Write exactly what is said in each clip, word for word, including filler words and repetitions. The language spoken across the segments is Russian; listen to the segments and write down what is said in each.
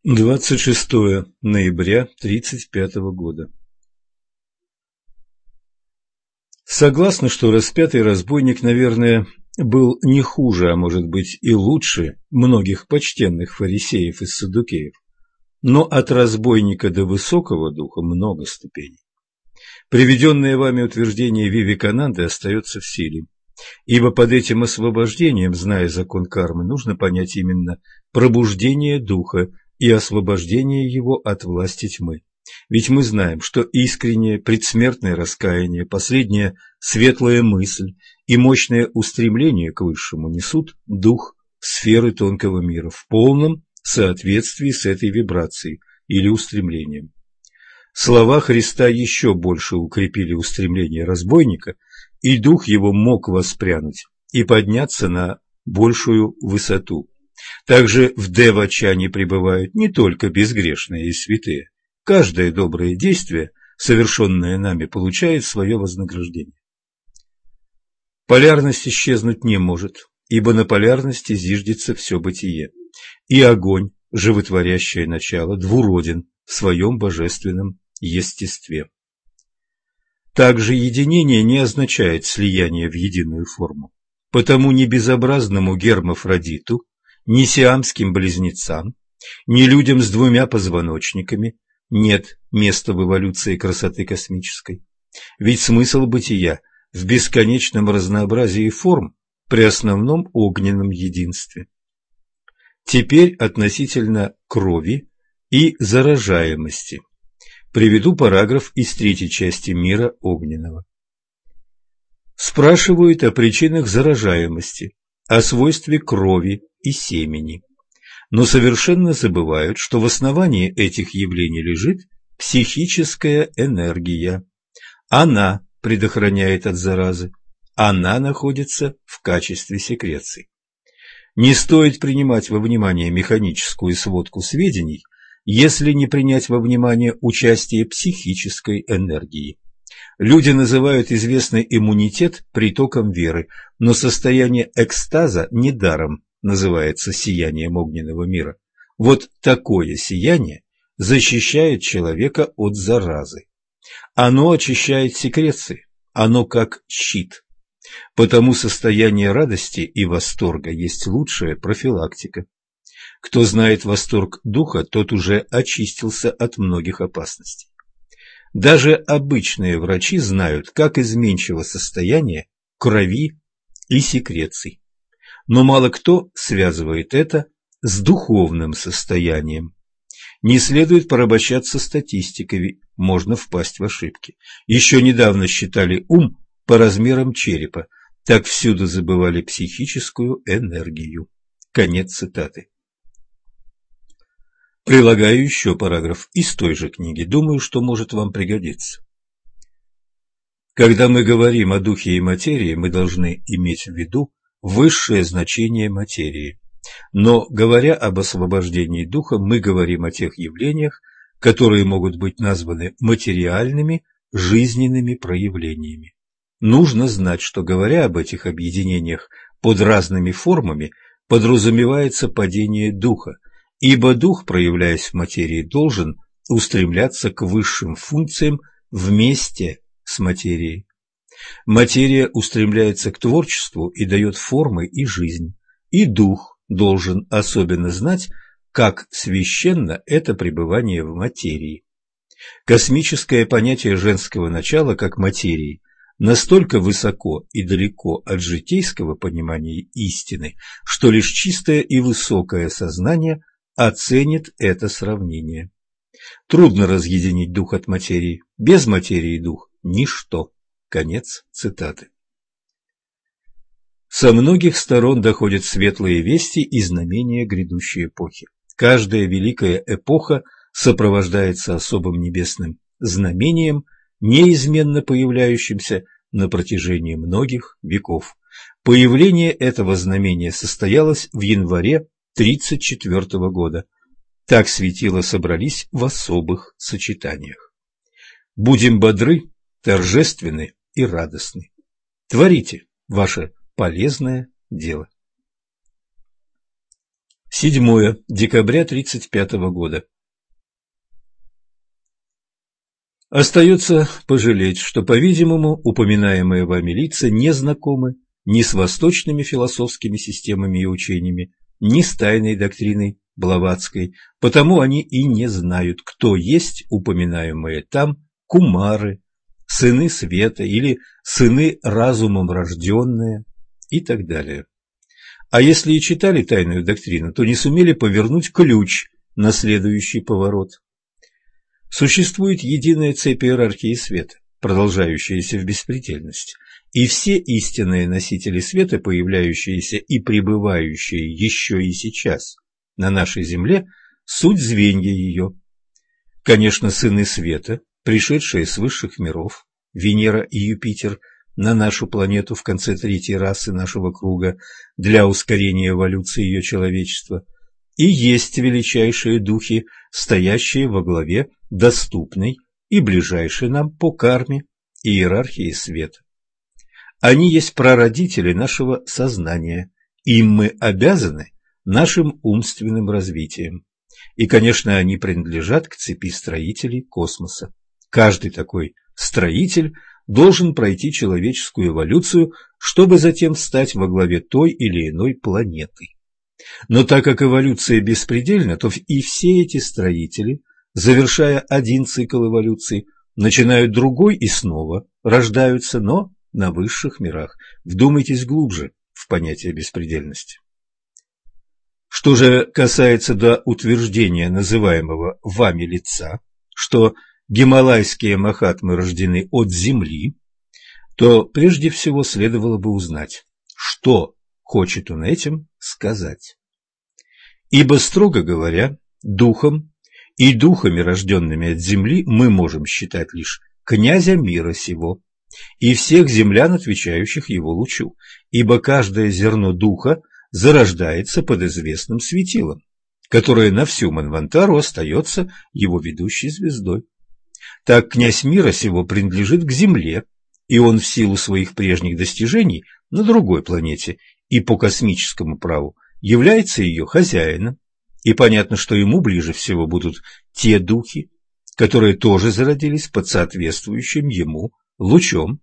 двадцать шестое ноября тридцать пятого года. Согласна, что распятый разбойник, наверное, был не хуже, а может быть и лучше многих почтенных фарисеев и саддукеев, но от разбойника до высокого духа много ступеней. Приведенное вами утверждение Вивекананды остается в силе, ибо под этим освобождением, зная закон кармы, нужно понять именно пробуждение духа и освобождение его от власти тьмы. Ведь мы знаем, что искреннее предсмертное раскаяние, последняя светлая мысль и мощное устремление к высшему несут дух сферы тонкого мира в полном соответствии с этой вибрацией или устремлением. Слова Христа еще больше укрепили устремление разбойника, и дух его мог воспрянуть и подняться на большую высоту. Также в Девачане пребывают не только безгрешные и святые. Каждое доброе действие, совершенное нами, получает свое вознаграждение. Полярность исчезнуть не может, ибо на полярности зиждется все бытие, и огонь, животворящее начало, двуроден в своем божественном естестве. Также единение не означает слияние в единую форму, потому ни безобразному гермафродиту, ни сиамским близнецам, ни людям с двумя позвоночниками нет места в эволюции красоты космической. Ведь смысл бытия в бесконечном разнообразии форм при основном огненном единстве. Теперь относительно крови и заражаемости. Приведу параграф из третьей части «Мира огненного». Спрашивают о причинах заражаемости, о свойстве крови и семени, но совершенно забывают, что в основании этих явлений лежит психическая энергия. Она предохраняет от заразы, она находится в качестве секреции. Не стоит принимать во внимание механическую сводку сведений, если не принять во внимание участие психической энергии. Люди называют известный иммунитет притоком веры, но состояние экстаза недаром называется сиянием огненного мира. Вот такое сияние защищает человека от заразы. Оно очищает секреции, оно как щит. Потому состояние радости и восторга есть лучшая профилактика. Кто знает восторг духа, тот уже очистился от многих опасностей. Даже обычные врачи знают, как изменчиво состояние крови и секреций. Но мало кто связывает это с духовным состоянием. Не следует порабощаться статистикой, можно впасть в ошибки. Еще недавно считали ум по размерам черепа, так всюду забывали психическую энергию. Конец цитаты. Прилагаю еще параграф из той же книги, думаю, что может вам пригодиться. Когда мы говорим о духе и материи, мы должны иметь в виду высшее значение материи. Но, говоря об освобождении духа, мы говорим о тех явлениях, которые могут быть названы материальными, жизненными проявлениями. Нужно знать, что, говоря об этих объединениях под разными формами, подразумевается падение духа, ибо дух, проявляясь в материи, должен устремляться к высшим функциям вместе с материей. Материя устремляется к творчеству и дает формы и жизнь, и дух должен особенно знать, как священно это пребывание в материи. Космическое понятие женского начала как материи настолько высоко и далеко от житейского понимания истины, что лишь чистое и высокое сознание оценит это сравнение. Трудно разъединить дух от материи. Без материи дух – ничто. Конец цитаты. Со многих сторон доходят светлые вести и знамения грядущей эпохи. Каждая великая эпоха сопровождается особым небесным знамением, неизменно появляющимся на протяжении многих веков. Появление этого знамения состоялось в январе тридцать четвёртого года. Так светила собрались в особых сочетаниях. Будем бодры, торжественны и радостны. Творите ваше полезное дело. седьмое декабря тридцать пятого года. Остается пожалеть, что, по-видимому, упоминаемые вами лица не знакомы ни с восточными философскими системами и учениями, ни с тайной доктриной Блаватской, потому они и не знают, кто есть упоминаемые там кумары, сыны света или сыны разумом рожденные и так далее. А если и читали тайную доктрину, то не сумели повернуть ключ на следующий поворот. Существует единая цепь иерархии света, продолжающаяся в беспредельность, и все истинные носители света, появляющиеся и пребывающие еще и сейчас на нашей земле, суть звенья ее. Конечно, сыны света, пришедшие с высших миров, Венера и Юпитер, на нашу планету в конце третьей расы нашего круга для ускорения эволюции ее человечества, и есть величайшие духи, стоящие во главе доступной и ближайшей нам по карме иерархии света. Они есть прародители нашего сознания, им мы обязаны нашим умственным развитием. И, конечно, они принадлежат к цепи строителей космоса. Каждый такой строитель должен пройти человеческую эволюцию, чтобы затем стать во главе той или иной планеты. Но так как эволюция беспредельна, то и все эти строители, завершая один цикл эволюции, начинают другой и снова рождаются, но на высших мирах. Вдумайтесь глубже в понятие беспредельности. Что же касается до утверждения называемого вами лица, что гималайские махатмы рождены от земли, то прежде всего следовало бы узнать, что хочет он этим сказать. Ибо, строго говоря, духом и духами, рожденными от земли, мы можем считать лишь князя мира сего и всех землян, отвечающих его лучу, ибо каждое зерно духа зарождается под известным светилом, которое на всю Манвантару остается его ведущей звездой. Так князь мира сего принадлежит к земле, и он в силу своих прежних достижений на другой планете и по космическому праву является ее хозяином, и понятно, что ему ближе всего будут те духи, которые тоже зародились под соответствующим ему лучом.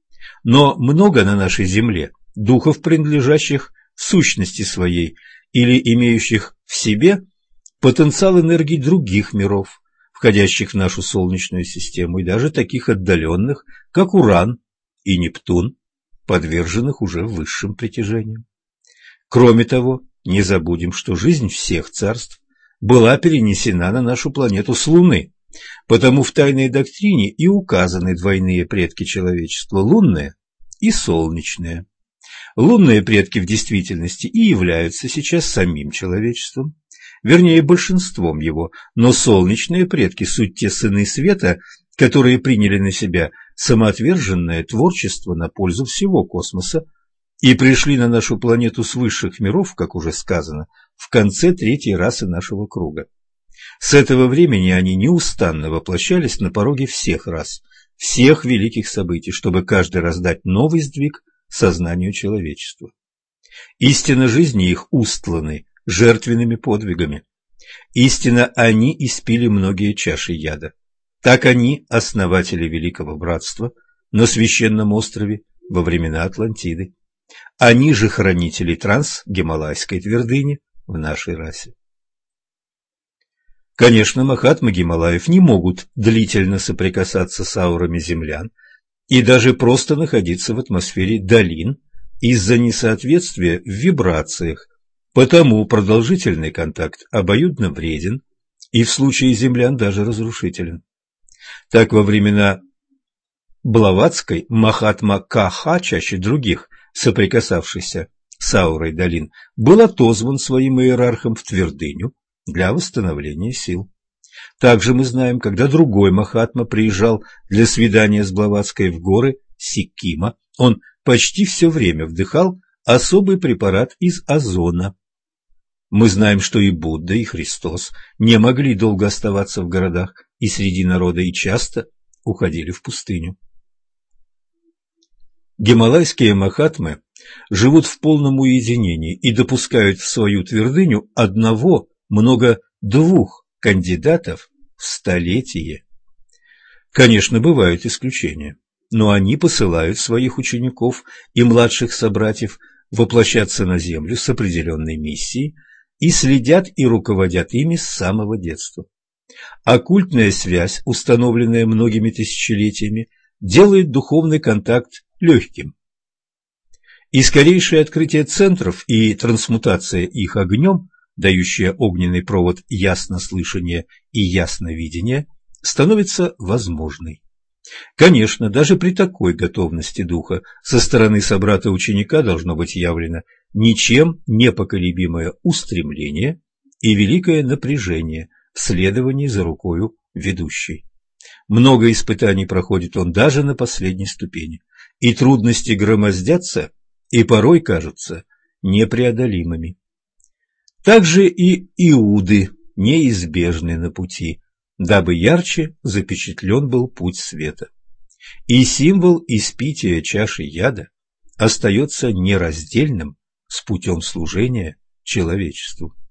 Но много на нашей земле духов, принадлежащих в сущности своей или имеющих в себе потенциал энергий других миров, входящих в нашу Солнечную систему, и даже таких отдаленных, как Уран и Нептун, подверженных уже высшим притяжениям. Кроме того, не забудем, что жизнь всех царств была перенесена на нашу планету с Луны, потому в тайной доктрине и указаны двойные предки человечества – лунные и солнечные. Лунные предки в действительности и являются сейчас самим человечеством, вернее большинством его, но солнечные предки – суть те сыны света, которые приняли на себя самоотверженное творчество на пользу всего космоса и пришли на нашу планету с высших миров, как уже сказано, в конце третьей расы нашего круга. С этого времени они неустанно воплощались на пороге всех рас, всех великих событий, чтобы каждый раз дать новый сдвиг сознанию человечества. Истинно жизни их устланы жертвенными подвигами. Истинно они испили многие чаши яда. Так они основатели Великого Братства на Священном острове во времена Атлантиды. Они же хранители трансгималайской твердыни в нашей расе. Конечно, махатмы Гималаев не могут длительно соприкасаться с аурами землян и даже просто находиться в атмосфере долин из-за несоответствия в вибрациях, потому продолжительный контакт обоюдно вреден и в случае землян даже разрушителен. Так во времена Блаватской Махатма Каха, чаще других соприкасавшийся с аурой долин, был отозван своим иерархом в твердыню для восстановления сил. Также мы знаем, когда другой Махатма приезжал для свидания с Блаватской в горы Сиккима, он почти все время вдыхал особый препарат из озона. Мы знаем, что и Будда, и Христос не могли долго оставаться в городах и среди народа, и часто уходили в пустыню. Гималайские махатмы живут в полном уединении и допускают в свою твердыню одного, много двух кандидатов в столетие. Конечно, бывают исключения, но они посылают своих учеников и младших собратьев воплощаться на землю с определенной миссией и следят и руководят ими с самого детства. Оккультная связь, установленная многими тысячелетиями, делает духовный контакт легким. И скорейшее открытие центров и трансмутация их огнем, дающая огненный провод яснослышания и ясновидения, становится возможной. Конечно, даже при такой готовности духа со стороны собрата-ученика должно быть явлено ничем непоколебимое устремление и великое напряжение в следовании за рукою ведущей. Много испытаний проходит он даже на последней ступени, и трудности громоздятся и порой кажутся непреодолимыми. Также и Иуды неизбежны на пути, дабы ярче запечатлен был путь света. И символ испития чаши яда остается нераздельным с путем служения человечеству.